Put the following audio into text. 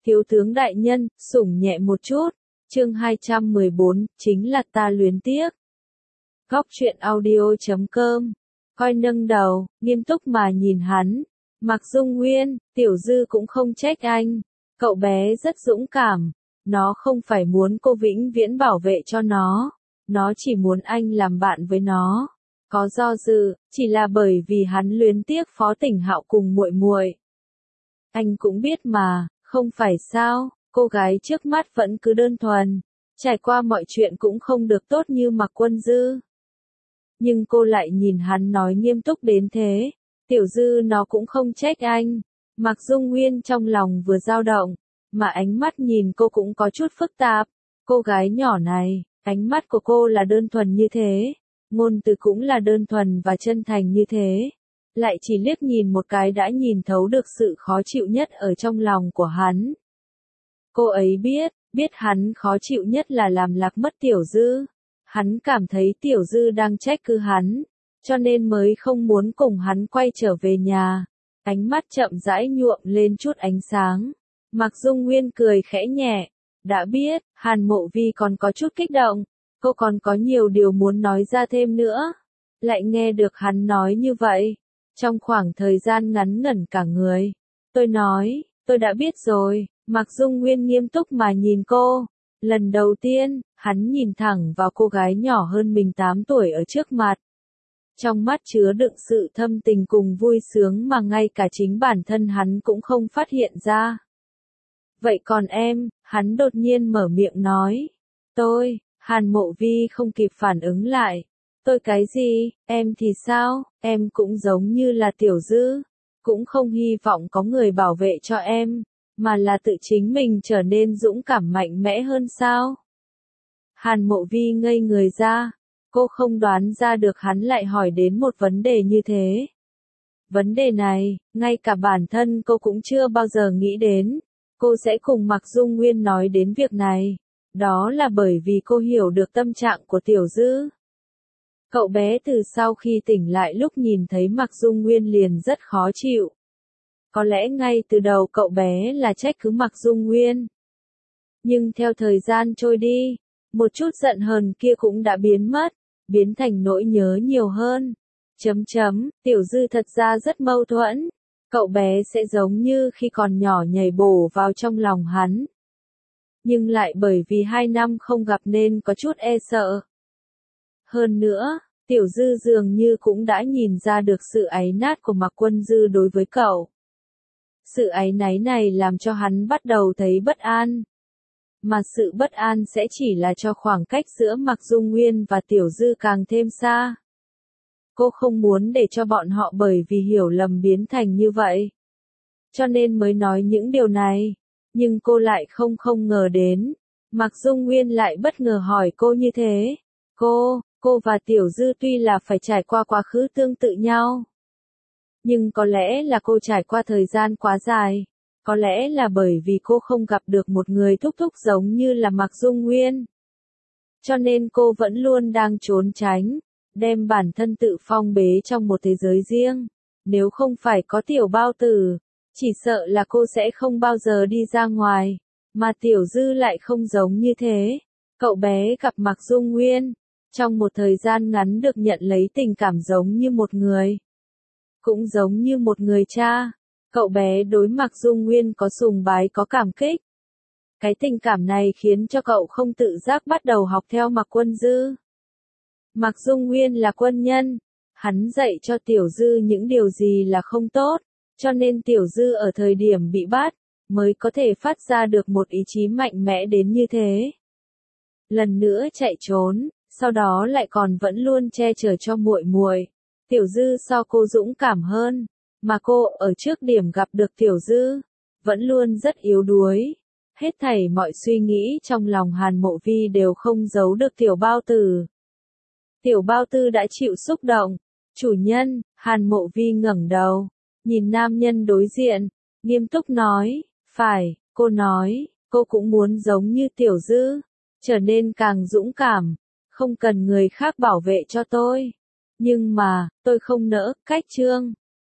Thiếu tướng đại nhân, sủng nhẹ một chút. Chương 214, chính là ta luyến tiếc. Góc truyện audio.com. Coi nâng đầu, nghiêm túc mà nhìn hắn. Mạc Dung Nguyên, Tiểu Dư cũng không trách anh. Cậu bé rất dũng cảm. Nó không phải muốn cô vĩnh viễn bảo vệ cho nó. Nó chỉ muốn anh làm bạn với nó. Có do dự, chỉ là bởi vì hắn luyến tiếc Phó Tỉnh Hạo cùng muội muội. Anh cũng biết mà, không phải sao, cô gái trước mắt vẫn cứ đơn thuần. Trải qua mọi chuyện cũng không được tốt như Mạc Quân Dư. Nhưng cô lại nhìn hắn nói nghiêm túc đến thế. Tiểu Dư nó cũng không trách anh. Mạc Dung Nguyên trong lòng vừa dao động, mà ánh mắt nhìn cô cũng có chút phức tạp. Cô gái nhỏ này, ánh mắt của cô là đơn thuần như thế. Ngôn từ cũng là đơn thuần và chân thành như thế. Lại chỉ liếc nhìn một cái đã nhìn thấu được sự khó chịu nhất ở trong lòng của hắn. Cô ấy biết hắn khó chịu nhất là làm lạc mất Tiểu Dư. Hắn cảm thấy Tiểu Dư đang trách cứ hắn, cho nên mới không muốn cùng hắn quay trở về nhà. Ánh mắt chậm rãi nhuộm lên chút ánh sáng. Mạc Dung Nguyên cười khẽ nhẹ. Đã biết, Hàn Mộ Vi còn có chút kích động. Cô còn có nhiều điều muốn nói ra thêm nữa. Lại nghe được hắn nói như vậy. Trong khoảng thời gian ngắn ngẩn cả người. Tôi nói, tôi đã biết rồi. Mạc Dung Nguyên nghiêm túc mà nhìn cô. Lần đầu tiên, hắn nhìn thẳng vào cô gái nhỏ hơn mình 8 tuổi ở trước mặt. Trong mắt chứa đựng sự thâm tình cùng vui sướng mà ngay cả chính bản thân hắn cũng không phát hiện ra. Vậy còn em, hắn đột nhiên mở miệng nói. Tôi, Hàn Mộ Vi không kịp phản ứng lại. Tôi cái gì, em thì sao, em cũng giống như là Tiểu Dư. Cũng không hy vọng có người bảo vệ cho em, mà là tự chính mình trở nên dũng cảm mạnh mẽ hơn sao? Hàn Mộ Vi ngây người ra. Cô không đoán ra được hắn lại hỏi đến một vấn đề như thế. Vấn đề này, ngay cả bản thân cô cũng chưa bao giờ nghĩ đến. Cô sẽ cùng Mạc Dung Nguyên nói đến việc này. Đó là bởi vì cô hiểu được tâm trạng của Tiểu Dư. Cậu bé từ sau khi tỉnh lại lúc nhìn thấy Mạc Dung Nguyên liền rất khó chịu. Có lẽ ngay từ đầu cậu bé là trách cứ Mạc Dung Nguyên. Nhưng theo thời gian trôi đi, một chút giận hờn kia cũng đã biến mất, biến thành nỗi nhớ nhiều hơn. Tiểu Dư thật ra rất mâu thuẫn. Cậu bé sẽ giống như khi còn nhỏ nhảy bổ vào trong lòng hắn. Nhưng lại bởi vì 2 năm không gặp nên có chút e sợ. Hơn nữa, Tiểu Dư dường như cũng đã nhìn ra được sự áy nát của Mạc Quân Dư đối với cậu. Sự áy náy này làm cho hắn bắt đầu thấy bất an. Mà sự bất an sẽ chỉ là cho khoảng cách giữa Mạc Dung Nguyên và Tiểu Dư càng thêm xa. Cô không muốn để cho bọn họ bởi vì hiểu lầm biến thành như vậy. Cho nên mới nói những điều này. Nhưng cô lại không ngờ đến. Mạc Dung Nguyên lại bất ngờ hỏi cô như thế. Cô và Tiểu Dư tuy là phải trải qua quá khứ tương tự nhau. Nhưng có lẽ là cô trải qua thời gian quá dài. Có lẽ là bởi vì cô không gặp được một người thúc thúc giống như là Mạc Dung Nguyên. Cho nên cô vẫn luôn đang trốn tránh, đem bản thân tự phong bế trong một thế giới riêng. Nếu không phải có Tiểu Bao Tử, chỉ sợ là cô sẽ không bao giờ đi ra ngoài. Mà Tiểu Dư lại không giống như thế. Cậu bé gặp Mạc Dung Nguyên, trong một thời gian ngắn được nhận lấy tình cảm giống như một người. Cũng giống như một người cha. Cậu bé đối Mạc Dung Nguyên có sùng bái có cảm kích. Cái tình cảm này khiến cho cậu không tự giác bắt đầu học theo Mạc Quân Dư. Mạc Dung Nguyên là quân nhân. Hắn dạy cho Tiểu Dư những điều gì là không tốt. Cho nên Tiểu Dư ở thời điểm bị bắt, mới có thể phát ra được một ý chí mạnh mẽ đến như thế. Lần nữa chạy trốn, sau đó lại còn vẫn luôn che chở cho muội muội. Tiểu Dư so cô dũng cảm hơn. Mà cô ở trước điểm gặp được Tiểu Dư, vẫn luôn rất yếu đuối. Hết thảy mọi suy nghĩ trong lòng Hàn Mộ Vi đều không giấu được Tiểu Bao Tử. Tiểu Bao Tử đã chịu xúc động. Chủ nhân, Hàn Mộ Vi ngẩng đầu, nhìn nam nhân đối diện, nghiêm túc nói, phải, cô nói, cô cũng muốn giống như Tiểu Dư, trở nên càng dũng cảm, không cần người khác bảo vệ cho tôi. Nhưng mà, tôi không nỡ, cách chương.